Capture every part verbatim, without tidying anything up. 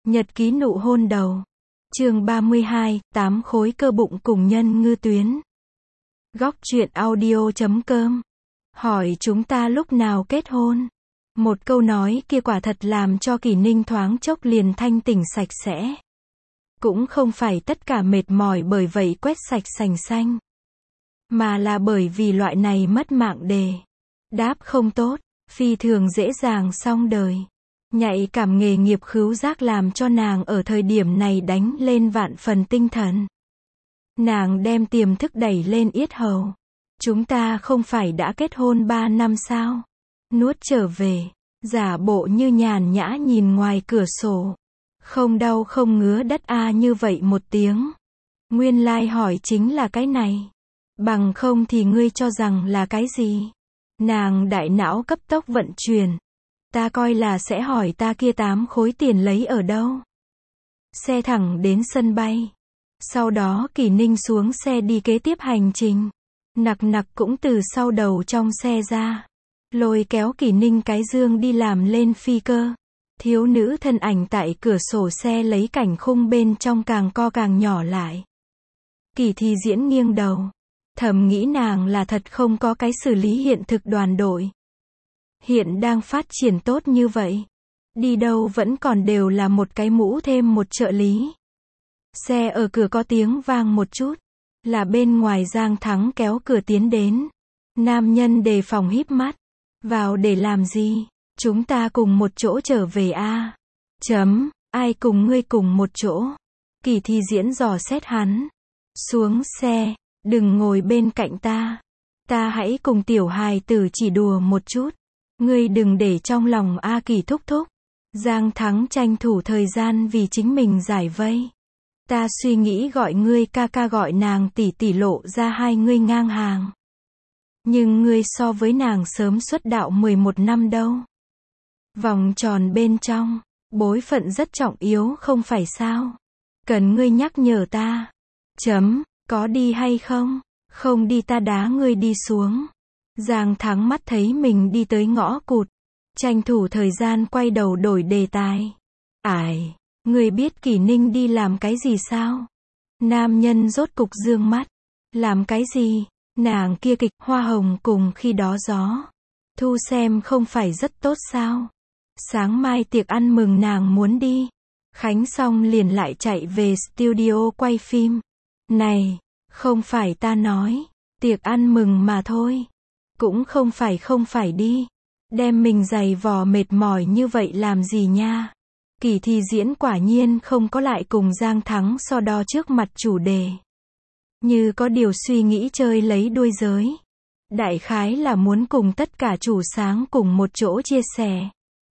Nhật ký nụ hôn đầu. Chương ba mươi hai, tám khối cơ bụng cùng nhân ngư tuyến. Góc truyện audio chấm com. Hỏi chúng ta lúc nào kết hôn? Một câu nói kia quả thật làm cho Kỷ Ninh thoáng chốc liền thanh tỉnh sạch sẽ. Cũng không phải tất cả mệt mỏi bởi vậy quét sạch sành xanh. Mà là bởi vì loại này mất mạng đề. Đáp không tốt, phi thường dễ dàng xong đời. Nhạy cảm nghề nghiệp khứu giác làm cho nàng ở thời điểm này đánh lên vạn phần tinh thần. Nàng đem tiềm thức đẩy lên yết hầu. Chúng ta không phải đã kết hôn ba năm sao? Nuốt trở về, giả bộ như nhàn nhã nhìn ngoài cửa sổ. Không đau không ngứa đất a như vậy một tiếng. Nguyên lai hỏi chính là cái này. Bằng không thì ngươi cho rằng là cái gì? Nàng đại não cấp tốc vận chuyển. Ta coi là sẽ hỏi ta kia tám khối tiền lấy ở đâu. Xe thẳng đến sân bay. Sau đó Kỷ Ninh xuống xe đi kế tiếp hành trình. Nặc nặc cũng từ sau đầu trong xe ra. Lôi kéo Kỷ Ninh cái dương đi làm lên phi cơ. Thiếu nữ thân ảnh tại cửa sổ xe lấy cảnh khung bên trong càng co càng nhỏ lại. Kỷ Thi Diễn nghiêng đầu. Thầm nghĩ nàng là thật không có cái xử lý hiện thực đoàn đội. Hiện đang phát triển tốt như vậy. Đi đâu vẫn còn đều là một cái mũ thêm một trợ lý. Xe ở cửa có tiếng vang một chút. Là bên ngoài Giang Thắng kéo cửa tiến đến. Nam nhân đề phòng híp mắt. Vào để làm gì? Chúng ta cùng một chỗ trở về a. Chấm, ai cùng ngươi cùng một chỗ? Kỷ Thi Diễn dò xét hắn. Xuống xe, đừng ngồi bên cạnh ta. Ta hãy cùng tiểu hài tử chỉ đùa một chút. Ngươi đừng để trong lòng A Kỳ thúc thúc. Giang Thắng tranh thủ thời gian vì chính mình giải vây. Ta suy nghĩ gọi ngươi ca ca gọi nàng tỷ tỷ lộ ra hai ngươi ngang hàng. Nhưng ngươi so với nàng sớm xuất đạo mười một năm đâu. Vòng tròn bên trong, bối phận rất trọng yếu không phải sao? Cần ngươi nhắc nhở ta. Chấm, có đi hay không? Không đi ta đá ngươi đi xuống. Giang Thắng mắt thấy mình đi tới ngõ cụt. Tranh thủ thời gian quay đầu đổi đề tài. Ải, ngươi biết Kỷ Ninh đi làm cái gì sao? Nam nhân rốt cục dương mắt. Làm cái gì? Nàng kia kịch Hoa Hồng cùng khi đó gió. Thu xem không phải rất tốt sao? Sáng mai tiệc ăn mừng nàng muốn đi. Khánh xong liền lại chạy về studio quay phim. Này, không phải ta nói. Tiệc ăn mừng mà thôi. Cũng không phải không phải đi. Đem mình giày vò mệt mỏi như vậy làm gì nha. Kỷ Thi Diễn quả nhiên không có lại cùng Giang Thắng so đo trước mặt chủ đề. Như có điều suy nghĩ chơi lấy đuôi giới. Đại khái là muốn cùng tất cả chủ sáng cùng một chỗ chia sẻ.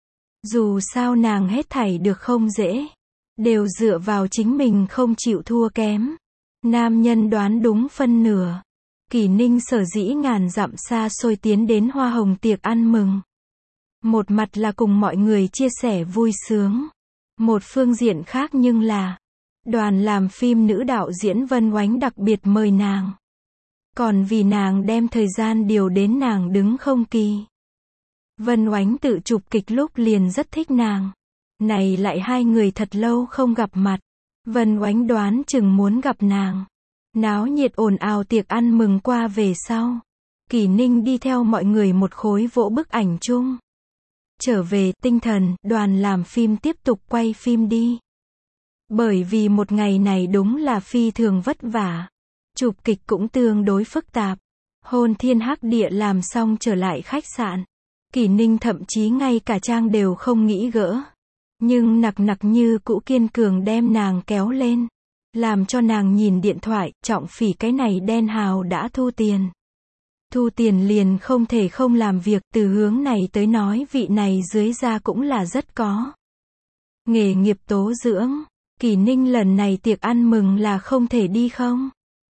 Dù sao nàng hết thảy được không dễ. Đều dựa vào chính mình không chịu thua kém. Nam nhân đoán đúng phân nửa. Kỷ Ninh sở dĩ ngàn dặm xa xôi tiến đến Hoa Hồng tiệc ăn mừng. Một mặt là cùng mọi người chia sẻ vui sướng. Một phương diện khác nhưng là đoàn làm phim nữ đạo diễn Vân Oánh đặc biệt mời nàng. Còn vì nàng đem thời gian điều đến nàng đứng không kỳ. Vân Oánh tự chụp kịch lúc liền rất thích nàng. Này lại hai người thật lâu không gặp mặt. Vân Oánh đoán chừng muốn gặp nàng. Náo nhiệt ồn ào tiệc ăn mừng qua về sau. Kỷ Ninh đi theo mọi người một khối vỗ bức ảnh chung. Trở về tinh thần, đoàn làm phim tiếp tục quay phim đi. Bởi vì một ngày này đúng là phi thường vất vả. Chụp kịch cũng tương đối phức tạp. Hôn thiên hắc địa làm xong trở lại khách sạn. Kỷ Ninh thậm chí ngay cả trang đều không nghĩ gỡ. Nhưng nặc nặc như cũ kiên cường đem nàng kéo lên. Làm cho nàng nhìn điện thoại, Trọng Phỉ cái này đen hào đã thu tiền. Thu tiền liền không thể không làm việc, từ hướng này tới nói vị này dưới da cũng là rất có nghề nghiệp tố dưỡng. Kỷ Ninh lần này tiệc ăn mừng là không thể đi không?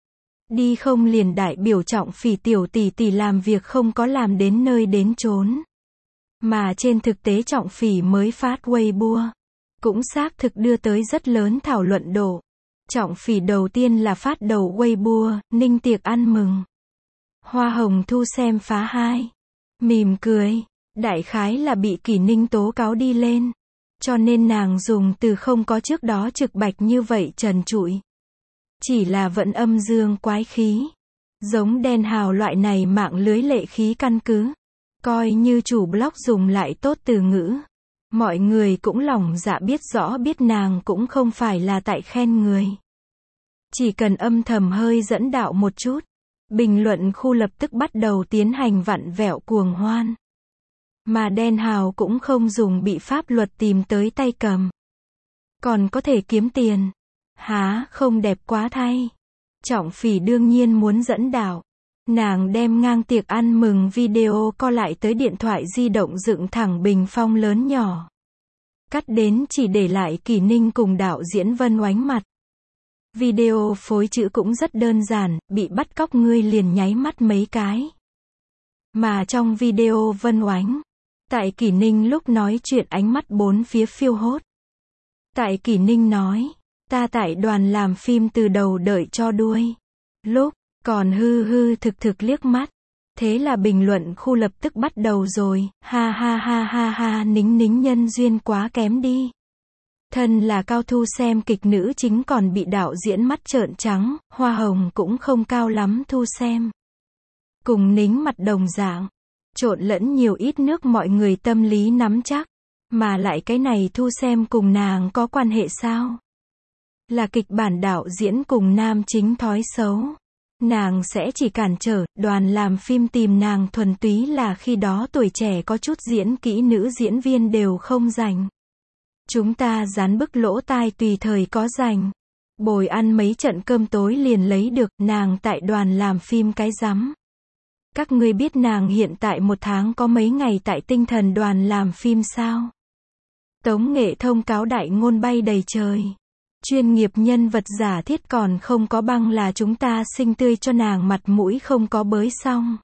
Đi không liền đại biểu Trọng Phỉ tiểu tỷ tỷ làm việc không có làm đến nơi đến chốn. Mà trên thực tế Trọng Phỉ mới phát Weibo. Cũng xác thực đưa tới rất lớn thảo luận độ. Trọng Phỉ đầu tiên là phát đầu Weibo, Ninh tiệc ăn mừng. Hoa Hồng thu xem phá hai. Mỉm cười. Đại khái là bị Kỷ Ninh tố cáo đi lên. Cho nên nàng dùng từ không có trước đó trực bạch như vậy trần trụi. Chỉ là vẫn âm dương quái khí. Giống đen hào loại này mạng lưới lệ khí căn cứ. Coi như chủ blog dùng lại tốt từ ngữ. Mọi người cũng lòng dạ biết rõ biết nàng cũng không phải là tại khen người. Chỉ cần âm thầm hơi dẫn đạo một chút. Bình luận khu lập tức bắt đầu tiến hành vặn vẹo cuồng hoan. Mà đen hào cũng không dùng bị pháp luật tìm tới tay cầm. Còn có thể kiếm tiền. Há, không đẹp quá thay. Trọng Phỉ đương nhiên muốn dẫn đạo. Nàng đem ngang tiệc ăn mừng video co lại tới điện thoại di động dựng thẳng bình phong lớn nhỏ. Cắt đến chỉ để lại Kỷ Ninh cùng đạo diễn Vân Oánh mặt. Video phối chữ cũng rất đơn giản, bị bắt cóc ngươi liền nháy mắt mấy cái. Mà trong video Vân Oánh, tại Kỷ Ninh lúc nói chuyện ánh mắt bốn phía phiêu hốt. Tại Kỷ Ninh nói, ta tại đoàn làm phim từ đầu đợi cho đuôi. Lúc, còn hư hư thực thực liếc mắt. Thế là bình luận khu lập tức bắt đầu rồi, ha ha ha ha ha nính nính nhân duyên quá kém đi. Thân là cao thu xem kịch nữ chính còn bị đạo diễn mắt trợn trắng, hoa hồng cũng không cao lắm thu xem. Cùng nính mặt đồng dạng, trộn lẫn nhiều ít nước mọi người tâm lý nắm chắc. Mà lại cái này thu xem cùng nàng có quan hệ sao? Là kịch bản đạo diễn cùng nam chính thói xấu. Nàng sẽ chỉ cản trở, đoàn làm phim tìm nàng thuần túy là khi đó tuổi trẻ có chút diễn kỹ nữ diễn viên đều không dành. Chúng ta dán bức lỗ tai tùy thời có dành. Bồi ăn mấy trận cơm tối liền lấy được, nàng tại đoàn làm phim cái rắm. Các ngươi biết nàng hiện tại một tháng có mấy ngày tại tinh thần đoàn làm phim sao? Tống Nghệ thông cáo đại ngôn bay đầy trời. Chuyên nghiệp nhân vật giả thiết còn không có băng là chúng ta xinh tươi cho nàng mặt mũi không có bới xong.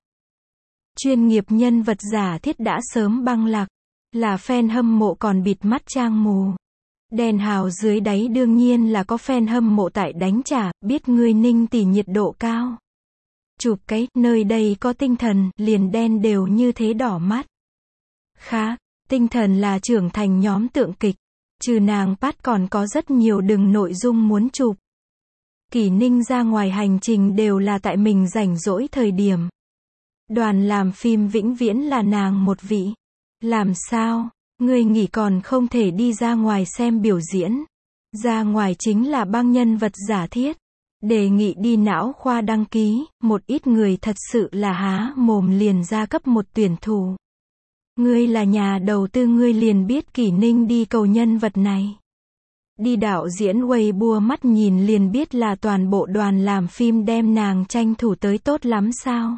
Chuyên nghiệp nhân vật giả thiết đã sớm băng lạc. Là fan hâm mộ còn bịt mắt trang mù. Đèn hào dưới đáy đương nhiên là có fan hâm mộ tại đánh trả, biết ngươi Ninh tỷ nhiệt độ cao. Chụp cái, nơi đây có tinh thần, liền đen đều như thế đỏ mắt. Khá, tinh thần là trưởng thành nhóm tượng kịch. Trừ nàng Pat còn có rất nhiều đường nội dung muốn chụp. Kỷ Ninh ra ngoài hành trình đều là tại mình rảnh rỗi thời điểm. Đoàn làm phim vĩnh viễn là nàng một vị. Làm sao, ngươi nghỉ còn không thể đi ra ngoài xem biểu diễn. Ra ngoài chính là băng nhân vật giả thiết. Đề nghị đi não khoa đăng ký, một ít người thật sự là há mồm liền ra cấp một tuyển thủ. Ngươi là nhà đầu tư ngươi liền biết Kỷ Ninh đi cầu nhân vật này. Đi đạo diễn Weibo mắt nhìn liền biết là toàn bộ đoàn làm phim đem nàng tranh thủ tới tốt lắm sao.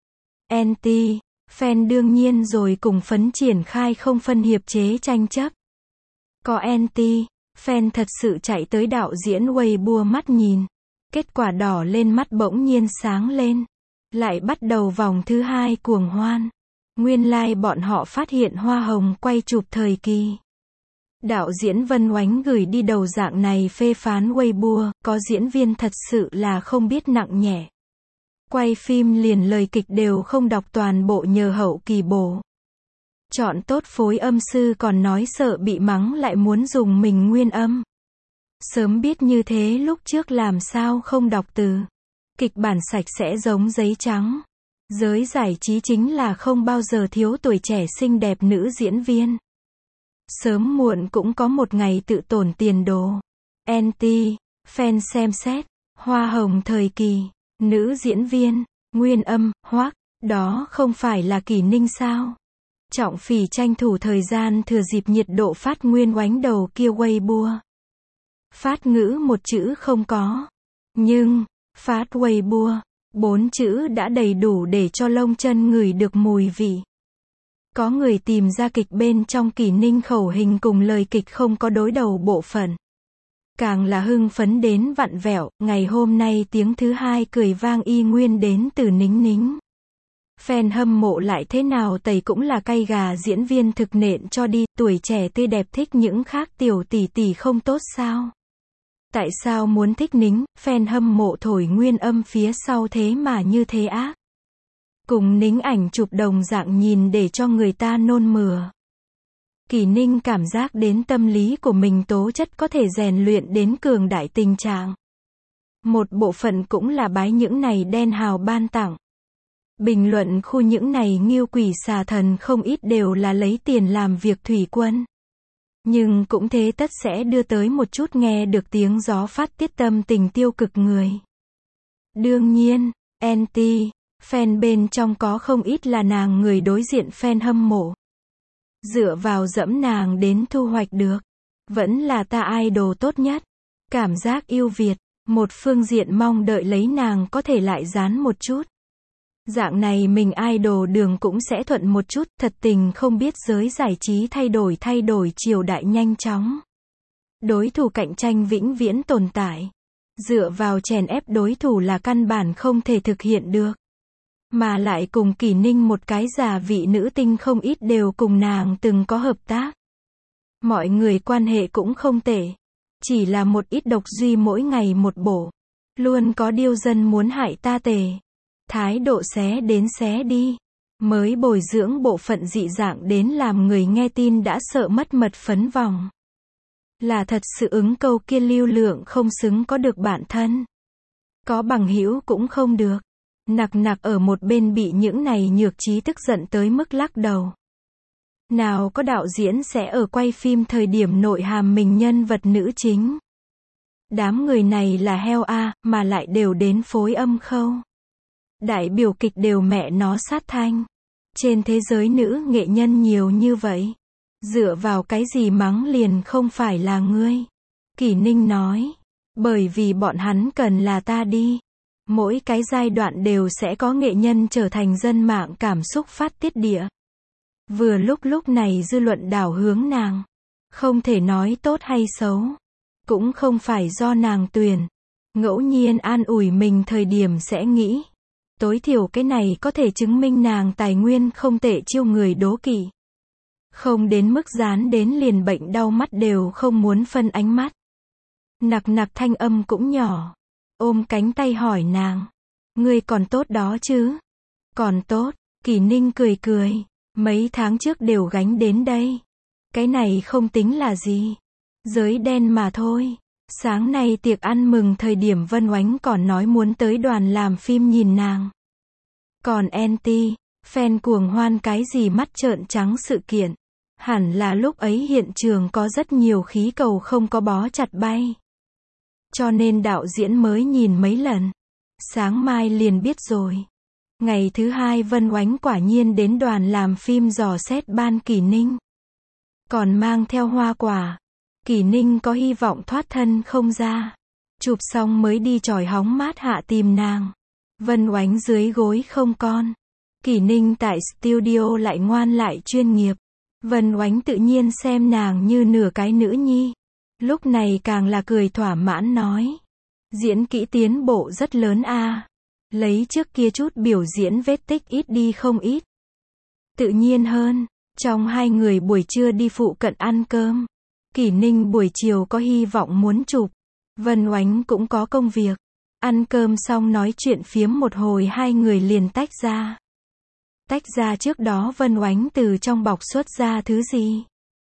Anti, fan đương nhiên rồi cùng phấn triển khai không phân hiệp chế tranh chấp. Có anti, fan thật sự chạy tới đạo diễn Weibo mắt nhìn. Kết quả đỏ lên mắt bỗng nhiên sáng lên. Lại bắt đầu vòng thứ hai cuồng hoan. Nguyên lai like bọn họ phát hiện hoa hồng quay chụp thời kỳ. Đạo diễn Vân Oánh gửi đi đầu dạng này phê phán Weibo, có diễn viên thật sự là không biết nặng nhẹ. Quay phim liền lời kịch đều không đọc toàn bộ nhờ hậu kỳ bổ. Chọn tốt phối âm sư còn nói sợ bị mắng lại muốn dùng mình nguyên âm. Sớm biết như thế lúc trước làm sao không đọc từ. Kịch bản sạch sẽ giống giấy trắng. Giới giải trí chính là không bao giờ thiếu tuổi trẻ xinh đẹp nữ diễn viên. Sớm muộn cũng có một ngày tự tổn tiền đồ. Anti, fan xem xét, hoa hồng thời kỳ, nữ diễn viên, nguyên âm, hoác, đó không phải là Kỷ Ninh sao? Trọng Phỉ tranh thủ thời gian thừa dịp nhiệt độ phát nguyên oánh đầu kia Weibo. Phát ngữ một chữ không có. Nhưng, phát Weibo, bốn chữ đã đầy đủ để cho lông chân ngửi được mùi vị. Có người tìm ra kịch bên trong Kỷ Ninh khẩu hình cùng lời kịch không có đối đầu bộ phận. Càng là hưng phấn đến vặn vẹo, ngày hôm nay tiếng thứ hai cười vang y nguyên đến từ Nính Nính. Fan hâm mộ lại thế nào tẩy cũng là cay gà diễn viên thực nện cho đi, tuổi trẻ tươi đẹp thích những khác tiểu tỷ tỷ không tốt sao? Tại sao muốn thích Nính, fan hâm mộ thổi nguyên âm phía sau thế mà như thế ác? Cùng Nính ảnh chụp đồng dạng nhìn để cho người ta nôn mửa. Kỷ Ninh cảm giác đến tâm lý của mình tố chất có thể rèn luyện đến cường đại tình trạng. Một bộ phận cũng là bái những này đen hào ban tặng. Bình luận khu những này nghiêu quỷ xà thần không ít đều là lấy tiền làm việc thủy quân. Nhưng cũng thế tất sẽ đưa tới một chút nghe được tiếng gió phát tiết tâm tình tiêu cực người. Đương nhiên, anti, fan bên trong có không ít là nàng người đối diện fan hâm mộ. Dựa vào dẫm nàng đến thu hoạch được. Vẫn là ta idol tốt nhất. Cảm giác yêu Việt, một phương diện mong đợi lấy nàng có thể lại dán một chút. Dạng này mình idol đường cũng sẽ thuận một chút, thật tình không biết giới giải trí thay đổi thay đổi triều đại nhanh chóng. Đối thủ cạnh tranh vĩnh viễn tồn tại. Dựa vào chèn ép đối thủ là căn bản không thể thực hiện được. Mà lại cùng Kỷ Ninh một cái giả vị nữ tinh không ít đều cùng nàng từng có hợp tác. Mọi người quan hệ cũng không tệ. Chỉ là một ít độc duy mỗi ngày một bổ. Luôn có điêu dân muốn hại ta tề. Thái độ xé đến xé đi. Mới bồi dưỡng bộ phận dị dạng đến làm người nghe tin đã sợ mất mật phấn vòng. Là thật sự ứng câu kia lưu lượng không xứng có được bạn thân. Có bằng hữu cũng không được. Nặc nặc ở một bên bị những này nhược trí tức giận tới mức lắc đầu. Nào có đạo diễn sẽ ở quay phim thời điểm nội hàm mình nhân vật nữ chính. Đám người này là heo a, mà lại đều đến phối âm khâu. Đại biểu kịch đều mẹ nó sát thanh. Trên thế giới nữ nghệ nhân nhiều như vậy. Dựa vào cái gì mắng liền không phải là ngươi. Kỷ Ninh nói. Bởi vì bọn hắn cần là ta đi. Mỗi cái giai đoạn đều sẽ có nghệ nhân trở thành dân mạng cảm xúc phát tiết địa. Vừa lúc lúc này dư luận đảo hướng nàng. Không thể nói tốt hay xấu. Cũng không phải do nàng tuyển. Ngẫu nhiên an ủi mình thời điểm sẽ nghĩ. Tối thiểu cái này có thể chứng minh nàng tài nguyên không tệ chiêu người đố kỵ. Không đến mức dán đến liền bệnh đau mắt đều không muốn phân ánh mắt. Nặc nặc thanh âm cũng nhỏ. Ôm cánh tay hỏi nàng. Ngươi còn tốt đó chứ? Còn tốt, Kỷ Ninh cười cười. Mấy tháng trước đều gánh đến đây. Cái này không tính là gì. Giới đen mà thôi. Sáng nay tiệc ăn mừng thời điểm Vân Oánh còn nói muốn tới đoàn làm phim nhìn nàng. Còn anti, fan cuồng hoan cái gì mắt trợn trắng sự kiện. Hẳn là lúc ấy hiện trường có rất nhiều khí cầu không có bó chặt bay. Cho nên đạo diễn mới nhìn mấy lần. Sáng mai liền biết rồi. Ngày thứ hai Vân Oánh quả nhiên đến đoàn làm phim dò xét ban Kỷ Ninh. Còn mang theo hoa quả. Kỷ Ninh có hy vọng thoát thân không ra. Chụp xong mới đi chòi hóng mát hạ tìm nàng. Vân Oánh dưới gối không con. Kỷ Ninh tại studio lại ngoan lại chuyên nghiệp. Vân Oánh tự nhiên xem nàng như nửa cái nữ nhi. Lúc này càng là cười thỏa mãn nói. Diễn kỹ tiến bộ rất lớn a. Lấy trước kia chút biểu diễn vết tích ít đi không ít. Tự nhiên hơn. Trong hai người buổi trưa đi phụ cận ăn cơm. Kỷ Ninh buổi chiều có hy vọng muốn chụp. Vân Oánh cũng có công việc. Ăn cơm xong nói chuyện phiếm một hồi hai người liền tách ra. Tách ra trước đó Vân Oánh từ trong bọc xuất ra thứ gì?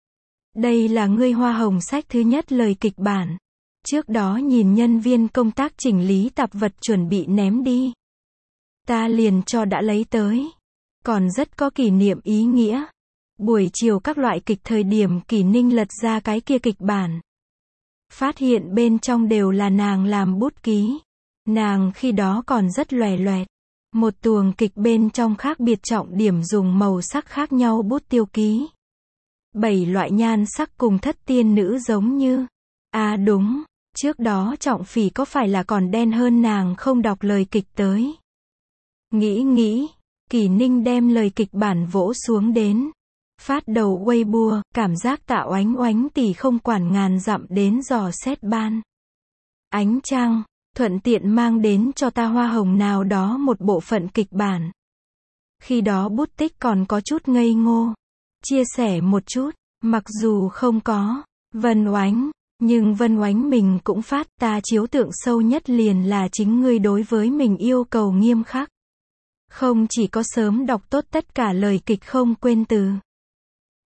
Đây là ngươi hoa hồng sách thứ nhất lời kịch bản. Trước đó nhìn nhân viên công tác chỉnh lý tạp vật chuẩn bị ném đi. Ta liền cho đã lấy tới. Còn rất có kỷ niệm ý nghĩa. Buổi chiều các loại kịch thời điểm Kỷ Ninh lật ra cái kia kịch bản. Phát hiện bên trong đều là nàng làm bút ký. Nàng khi đó còn rất lòe loẹt. Một tuồng kịch bên trong khác biệt trọng điểm dùng màu sắc khác nhau bút tiêu ký. Bảy loại nhan sắc cùng thất tiên nữ giống như. À đúng, trước đó Trọng Phỉ có phải là còn đen hơn nàng không đọc lời kịch tới. Nghĩ nghĩ, Kỷ Ninh đem lời kịch bản vỗ xuống đến. Phát đầu Weibo, cảm giác Tạ Oánh Oánh tỷ không quản ngàn dặm đến dò xét ban. Ánh trăng, thuận tiện mang đến cho ta hoa hồng nào đó một bộ phận kịch bản. Khi đó bút tích còn có chút ngây ngô. Chia sẻ một chút, mặc dù không có Vân Oánh, nhưng Vân Oánh mình cũng phát ta chiếu tượng sâu nhất liền là chính ngươi đối với mình yêu cầu nghiêm khắc. Không chỉ có sớm đọc tốt tất cả lời kịch không quên từ.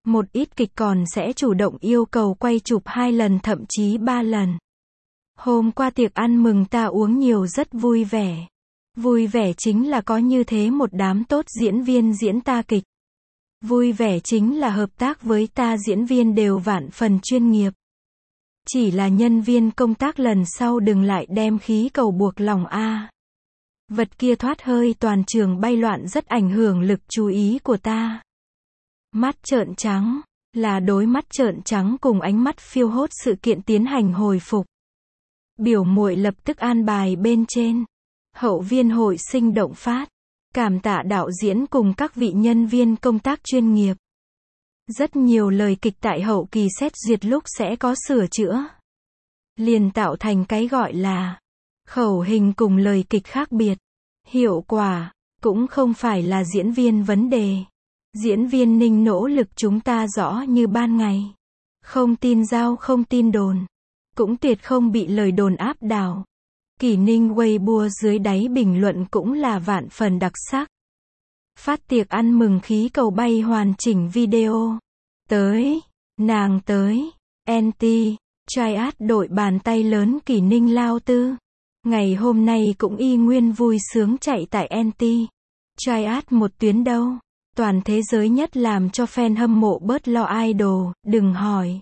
Một ít kịch còn sẽ chủ động yêu cầu quay chụp hai lần thậm chí ba lần. Hôm qua tiệc ăn mừng ta uống nhiều rất vui vẻ. Vui vẻ chính là có như thế một đám tốt diễn viên diễn ta kịch. Vui vẻ chính là hợp tác với ta diễn viên đều vạn phần chuyên nghiệp. Chỉ là nhân viên công tác lần sau đừng lại đem khí cầu buộc lòng a. Vật kia thoát hơi toàn trường bay loạn rất ảnh hưởng lực chú ý của ta. Mắt trợn trắng, là đối mắt trợn trắng cùng ánh mắt phiêu hốt sự kiện tiến hành hồi phục. Biểu muội lập tức an bài bên trên. Hậu viên hội sinh động phát. Cảm tạ đạo diễn cùng các vị nhân viên công tác chuyên nghiệp. Rất nhiều lời kịch tại hậu kỳ xét duyệt lúc sẽ có sửa chữa. Liền tạo thành cái gọi là khẩu hình cùng lời kịch khác biệt. Hiệu quả cũng không phải là diễn viên vấn đề. Diễn viên Ninh nỗ lực chúng ta rõ như ban ngày. Không tin giao không tin đồn. Cũng tuyệt không bị lời đồn áp đảo. Kỷ Ninh Weibo dưới đáy bình luận cũng là vạn phần đặc sắc. Phát tiệc ăn mừng khí cầu bay hoàn chỉnh video. Tới, nàng tới, en tê, Triad đội bàn tay lớn Kỷ Ninh Lao Tư. Ngày hôm nay cũng y nguyên vui sướng chạy tại en tê. Triad một tuyến đâu. Toàn thế giới nhất làm cho fan hâm mộ bớt lo idol, đừng hỏi.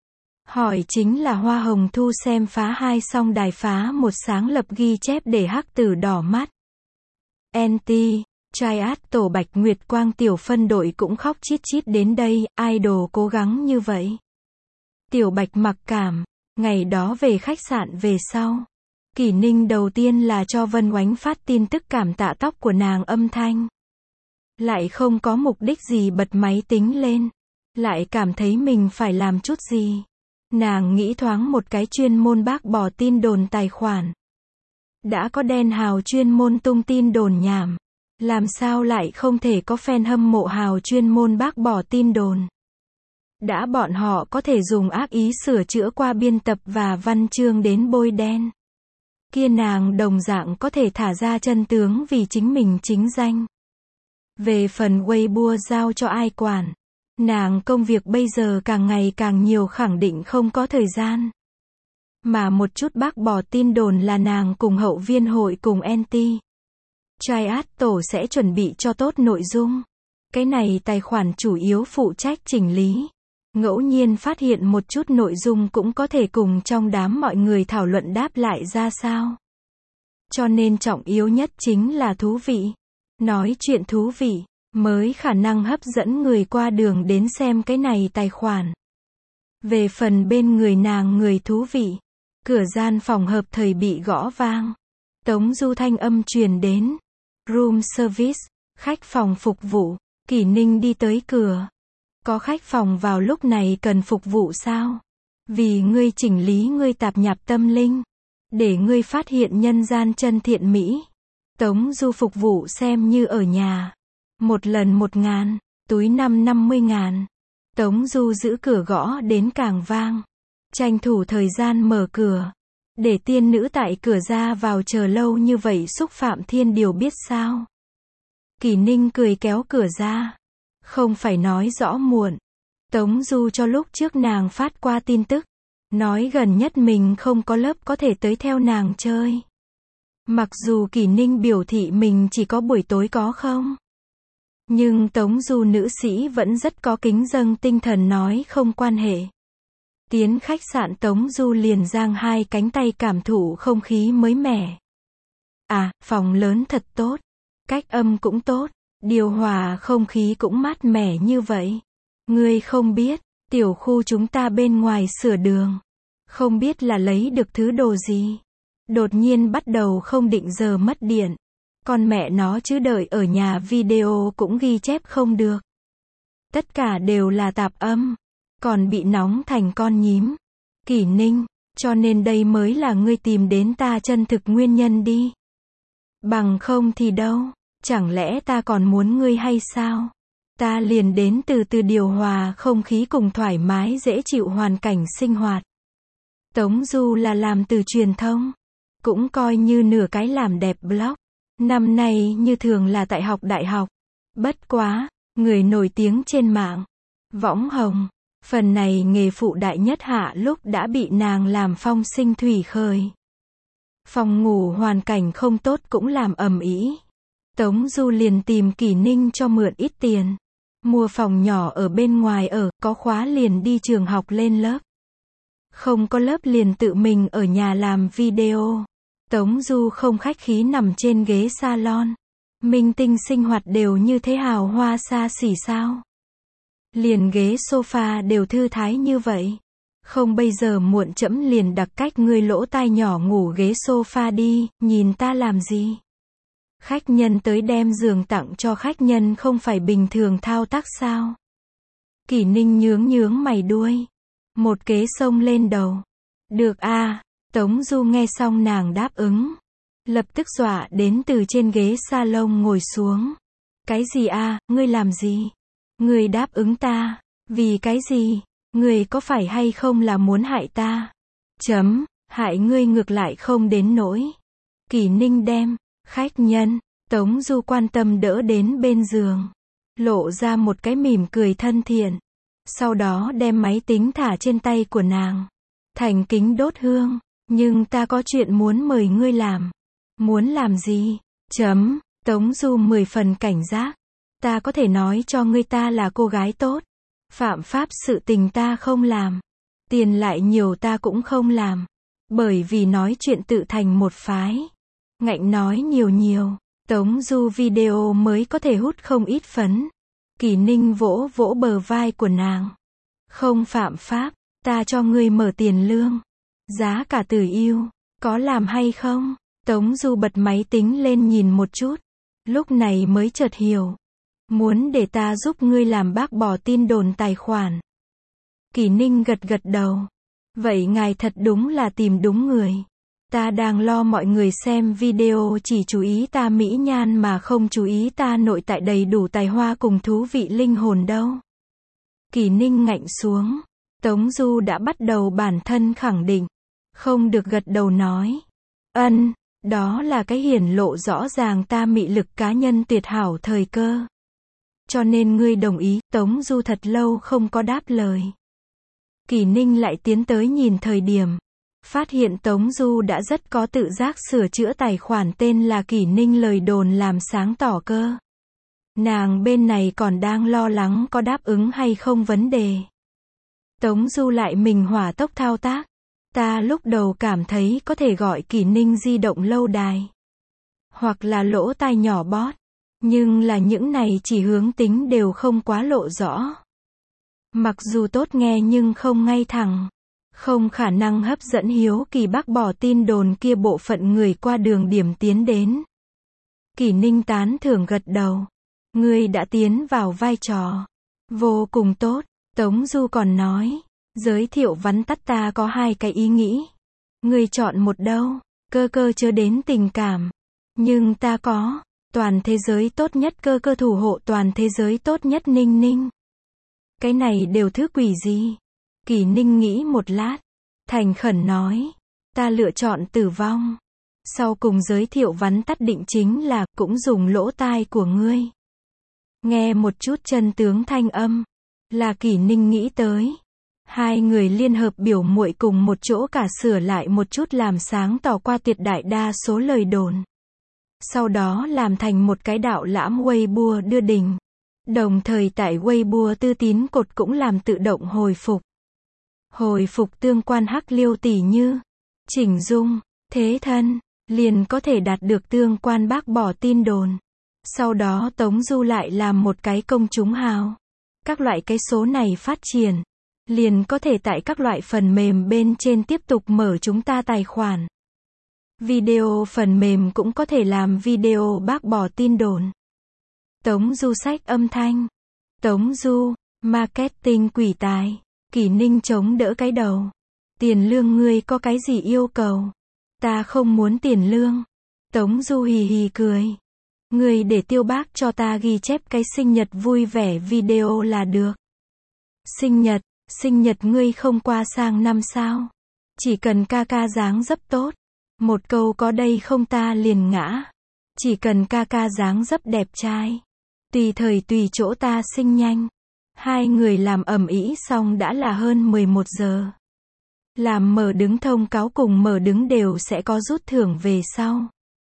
Hỏi chính là Hoa Hồng Thu xem phá hai xong đài phá một sáng lập ghi chép để hắc tử đỏ mắt. en tê, Triad tổ Bạch Nguyệt Quang tiểu phân đội cũng khóc chít chít đến đây, idol cố gắng như vậy. Tiểu Bạch mặc cảm, ngày đó về khách sạn về sau. Kỷ Ninh đầu tiên là cho Vân Oánh phát tin tức cảm tạ tóc của nàng âm thanh. Lại không có mục đích gì bật máy tính lên. Lại cảm thấy mình phải làm chút gì. Nàng nghĩ thoáng một cái chuyên môn bác bỏ tin đồn tài khoản. Đã có đen hào chuyên môn tung tin đồn nhảm. Làm sao lại không thể có fan hâm mộ hào chuyên môn bác bỏ tin đồn. Đã bọn họ có thể dùng ác ý sửa chữa qua biên tập và văn chương đến bôi đen. Kia nàng đồng dạng có thể thả ra chân tướng vì chính mình chính danh. Về phần Weibo giao cho ai quản. Nàng công việc bây giờ càng ngày càng nhiều khẳng định không có thời gian. Mà một chút bác bỏ tin đồn là nàng cùng hậu viên hội cùng en tê. Triad tổ sẽ chuẩn bị cho tốt nội dung. Cái này tài khoản chủ yếu phụ trách chỉnh lý. Ngẫu nhiên phát hiện một chút nội dung cũng có thể cùng trong đám mọi người thảo luận đáp lại ra sao. Cho nên trọng yếu nhất chính là thú vị. Nói chuyện thú vị, mới khả năng hấp dẫn người qua đường đến xem cái này tài khoản. Về phần bên người nàng người thú vị. Cửa gian phòng hợp thời bị gõ vang. Tống Du thanh âm truyền đến. Room service, khách phòng phục vụ. Kỷ Ninh đi tới cửa. Có khách phòng vào lúc này cần phục vụ sao? Vì ngươi chỉnh lý ngươi tạp nhạp tâm linh. Để ngươi phát hiện nhân gian chân thiện mỹ. Tống Du phục vụ xem như ở nhà. Một lần một ngàn, túi năm năm mươi ngàn. Tống Du giữ cửa gõ đến càng vang. Tranh thủ thời gian mở cửa. Để tiên nữ tại cửa ra vào chờ lâu như vậy xúc phạm thiên điều biết sao. Kỷ Ninh cười kéo cửa ra. Không phải nói rõ muộn. Tống Du cho lúc trước nàng phát qua tin tức. Nói gần nhất mình không có lớp có thể tới theo nàng chơi. Mặc dù Kỷ Ninh biểu thị mình chỉ có buổi tối có không. Nhưng Tống Du nữ sĩ vẫn rất có kính dâng tinh thần nói không quan hệ. Tiến khách sạn Tống Du liền giang hai cánh tay cảm thụ không khí mới mẻ. À, phòng lớn thật tốt. Cách âm cũng tốt. Điều hòa không khí cũng mát mẻ như vậy. Ngươi không biết, tiểu khu chúng ta bên ngoài sửa đường. Không biết là lấy được thứ đồ gì. Đột nhiên bắt đầu không định giờ mất điện. Con mẹ nó chứ đợi ở nhà video cũng ghi chép không được. Tất cả đều là tạp âm. Còn bị nóng thành con nhím. Kỷ Ninh, cho nên đây mới là ngươi tìm đến ta chân thực nguyên nhân đi. Bằng không thì đâu, chẳng lẽ ta còn muốn ngươi hay sao? Ta liền đến từ từ điều hòa không khí cùng thoải mái dễ chịu hoàn cảnh sinh hoạt. Tống Du là làm từ truyền thông. Cũng coi như nửa cái làm đẹp blog. Năm nay như thường là tại học đại học. Bất quá, người nổi tiếng trên mạng. Võng hồng. Phần này nghề phụ đại nhất hạ lúc đã bị nàng làm phong sinh thủy khởi. Phòng ngủ hoàn cảnh không tốt cũng làm ầm ĩ. Tống Du liền tìm Kỷ Ninh cho mượn ít tiền. Mua phòng nhỏ ở bên ngoài ở, có khóa liền đi trường học lên lớp. Không có lớp liền tự mình ở nhà làm video. Tống Du không khách khí nằm trên ghế salon. Minh tinh sinh hoạt đều như thế hào hoa xa xỉ sao? Liền ghế sofa đều thư thái như vậy. Không bây giờ muộn trẫm liền đặc cách ngươi lỗ tai nhỏ ngủ ghế sofa đi, nhìn ta làm gì? Khách nhân tới đem giường tặng cho khách nhân không phải bình thường thao tác sao? Kỷ Ninh nhướng nhướng mày đuôi. Một kế xông lên đầu. Được a. À, Tống Du nghe xong nàng đáp ứng. Lập tức dọa đến từ trên ghế salon ngồi xuống. Cái gì a, à, ngươi làm gì? Ngươi đáp ứng ta. Vì cái gì? Ngươi có phải hay không là muốn hại ta? Chấm, hại ngươi ngược lại không đến nỗi. Kỷ Ninh đem khách nhân, Tống Du quan tâm đỡ đến bên giường. Lộ ra một cái mỉm cười thân thiện. Sau đó đem máy tính thả trên tay của nàng. Thành kính đốt hương. Nhưng ta có chuyện muốn mời ngươi làm. Muốn làm gì? Chấm, Tống Du mười phần cảnh giác. Ta có thể nói cho ngươi ta là cô gái tốt. Phạm pháp sự tình ta không làm. Tiền lại nhiều ta cũng không làm. Bởi vì nói chuyện tự thành một phái. Ngạnh nói nhiều nhiều. Tống Du video mới có thể hút không ít phấn. Kỷ Ninh vỗ vỗ bờ vai của nàng. Không phạm pháp, ta cho ngươi mở tiền lương. Giá cả từ yêu, có làm hay không? Tống Du bật máy tính lên nhìn một chút. Lúc này mới chợt hiểu. Muốn để ta giúp ngươi làm bác bỏ tin đồn tài khoản. Kỷ Ninh gật gật đầu. Vậy ngài thật đúng là tìm đúng người. Ta đang lo mọi người xem video chỉ chú ý ta mỹ nhan mà không chú ý ta nội tại đầy đủ tài hoa cùng thú vị linh hồn đâu. Kỷ Ninh ngạnh xuống. Tống Du đã bắt đầu bản thân khẳng định. Không được gật đầu nói. Ân, đó là cái hiển lộ rõ ràng ta mị lực cá nhân tuyệt hảo thời cơ. Cho nên ngươi đồng ý. Tống Du thật lâu không có đáp lời. Kỷ Ninh lại tiến tới nhìn thời điểm. Phát hiện Tống Du đã rất có tự giác sửa chữa tài khoản tên là Kỷ Ninh lời đồn làm sáng tỏ cơ. Nàng bên này còn đang lo lắng có đáp ứng hay không vấn đề. Tống Du lại mình hỏa tốc thao tác. Ta lúc đầu cảm thấy có thể gọi Kỷ Ninh di động lâu đài. Hoặc là lỗ tai nhỏ bot. Nhưng là những này chỉ hướng tính đều không quá lộ rõ. Mặc dù tốt nghe nhưng không ngay thẳng. Không khả năng hấp dẫn hiếu kỳ bác bỏ tin đồn kia bộ phận người qua đường điểm tiến đến. Kỷ Ninh tán thưởng gật đầu. Ngươi đã tiến vào vai trò. Vô cùng tốt. Tống Du còn nói. Giới thiệu vắn tắt ta có hai cái ý nghĩ. Ngươi chọn một đâu. Cơ cơ chưa đến tình cảm. Nhưng ta có. Toàn thế giới tốt nhất cơ cơ thủ hộ toàn thế giới tốt nhất Ninh Ninh. Cái này đều thứ quỷ gì? Kỷ Ninh nghĩ một lát. Thành khẩn nói. Ta lựa chọn tử vong. Sau cùng giới thiệu vắn tắt định chính là cũng dùng lỗ tai của ngươi. Nghe một chút chân tướng thanh âm. Là Kỷ Ninh nghĩ tới. Hai người liên hợp biểu muội cùng một chỗ cả sửa lại một chút làm sáng tỏ qua tuyệt đại đa số lời đồn. Sau đó làm thành một cái đạo lãm Weibo đưa đình. Đồng thời tại Weibo tư tín cột cũng làm tự động hồi phục. Hồi phục tương quan hắc liêu tỉ như chỉnh dung, thế thân, liền có thể đạt được tương quan bác bỏ tin đồn. Sau đó Tống Du lại làm một cái công chúng hào. Các loại cái số này phát triển. Liền có thể tại các loại phần mềm bên trên tiếp tục mở chúng ta tài khoản. Video phần mềm cũng có thể làm video bác bỏ tin đồn. Tống Du sách âm thanh. Tống Du, marketing quỷ tài. Kỷ Ninh chống đỡ cái đầu. Tiền lương ngươi có cái gì yêu cầu? Ta không muốn tiền lương. Tống Du hì hì cười. Ngươi để Tiêu Bác cho ta ghi chép cái sinh nhật vui vẻ video là được. Sinh nhật, sinh nhật ngươi không qua sang năm sao? Chỉ cần ca ca dáng dấp tốt. Một câu có đây không ta liền ngã. Chỉ cần ca ca dáng dấp đẹp trai. Tùy thời tùy chỗ ta sinh nhanh. Hai người làm ầm ĩ xong đã là hơn mười một giờ. Làm mở đứng thông cáo cùng mở đứng đều sẽ có rút thưởng về sau.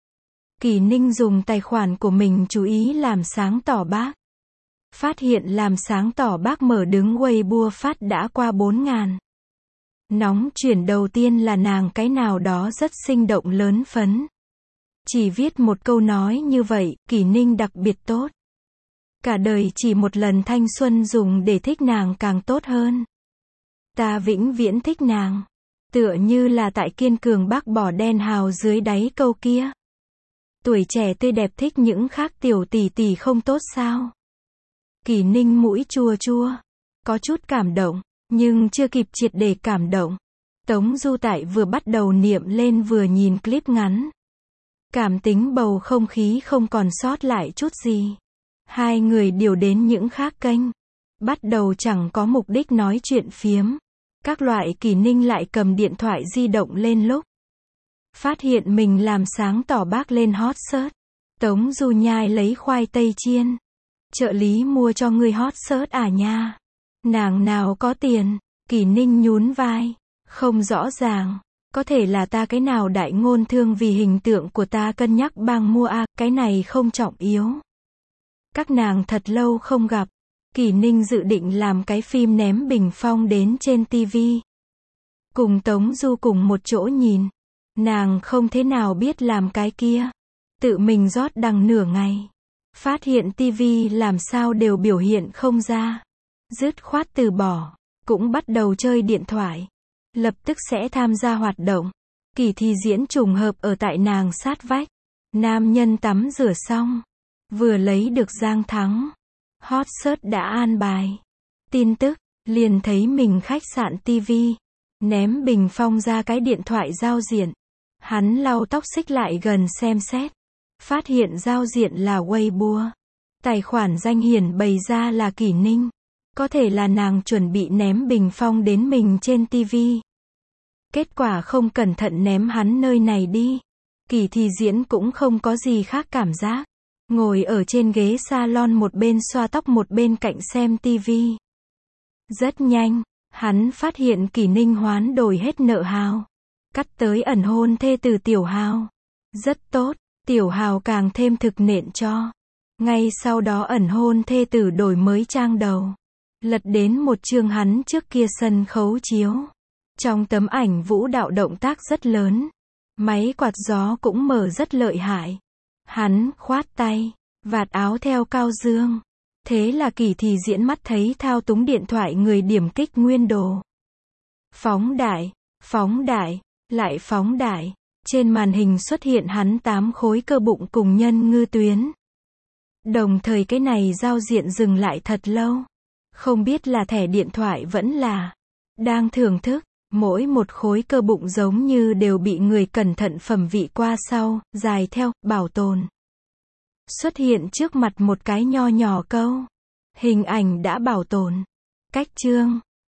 Kỳ Ninh dùng tài khoản của mình chú ý làm sáng tỏ bác. Phát hiện làm sáng tỏ bác mở đứng Weibo phát đã qua bốn ngàn. Nóng chuyển đầu tiên là nàng cái nào đó rất sinh động lớn phấn. Chỉ viết một câu nói như vậy, Kỳ Ninh đặc biệt tốt. Cả đời chỉ một lần thanh xuân dùng để thích nàng càng tốt hơn. Ta vĩnh viễn thích nàng. Tựa như là tại kiên cường bác bỏ đen hào dưới đáy câu kia. Tuổi trẻ tươi đẹp thích những khác tiểu tỷ tỷ không tốt sao? Kỳ Ninh mũi chua chua. Có chút cảm động, nhưng chưa kịp triệt để cảm động. Tống Du Tại vừa bắt đầu niệm lên vừa nhìn clip ngắn. Cảm tính bầu không khí không còn sót lại chút gì. Hai người điều đến những khác kênh. Bắt đầu chẳng có mục đích nói chuyện phiếm. Các loại. Kỳ Ninh lại cầm điện thoại di động lên lúc. Phát hiện mình làm sáng tỏ bác lên hot search. Tống Du nhai lấy khoai tây chiên. Trợ lý mua cho ngươi hot search à nha. Nàng nào có tiền. Kỳ Ninh nhún vai. Không rõ ràng. Có thể là ta cái nào đại ngôn thương vì hình tượng của ta cân nhắc bang mua à, cái này không trọng yếu. Các nàng thật lâu không gặp. Kỳ Ninh dự định làm cái phim ném bình phong đến trên tivi. Cùng Tống Du cùng một chỗ nhìn. Nàng không thế nào biết làm cái kia. Tự mình rót đằng nửa ngày. Phát hiện tivi làm sao đều biểu hiện không ra. Dứt khoát từ bỏ. Cũng bắt đầu chơi điện thoại. Lập tức sẽ tham gia hoạt động. Kỳ thi diễn trùng hợp ở tại nàng sát vách. Nam nhân tắm rửa xong. Vừa lấy được Giang Thắng. Hot search đã an bài. Tin tức. Liền thấy mình khách sạn tivi. Ném bình phong ra cái điện thoại giao diện. Hắn lau tóc xích lại gần xem xét. Phát hiện giao diện là Weibo. Tài khoản danh hiển bày ra là Kỳ Ninh. Có thể là nàng chuẩn bị ném bình phong đến mình trên tivi. Kết quả không cẩn thận ném hắn nơi này đi. Kỳ thi diễn cũng không có gì khác cảm giác. Ngồi ở trên ghế salon một bên xoa tóc một bên cạnh xem tivi. Rất nhanh, hắn phát hiện Kỳ Ninh hoán đổi hết nợ Hào. Cắt tới ẩn hôn thê từ Tiểu Hào. Rất tốt, Tiểu Hào càng thêm thực nện cho. Ngay sau đó ẩn hôn thê tử đổi mới trang đầu. Lật đến một chương hắn trước kia sân khấu chiếu. Trong tấm ảnh vũ đạo động tác rất lớn. Máy quạt gió cũng mở rất lợi hại. Hắn khoát tay, vạt áo theo cao dương. Thế là Kỳ thì diễn mắt thấy thao túng điện thoại người điểm kích nguyên đồ. Phóng đại, phóng đại, lại phóng đại. Trên màn hình xuất hiện hắn tám khối cơ bụng cùng nhân ngư tuyến. Đồng thời cái này giao diện dừng lại thật lâu. Không biết là thẻ điện thoại vẫn là đang thưởng thức. Mỗi một khối cơ bụng giống như đều bị người cẩn thận phẩm vị qua sau, dài theo, bảo tồn. Xuất hiện trước mặt một cái nho nhỏ câu. Hình ảnh đã bảo tồn. Cách chương.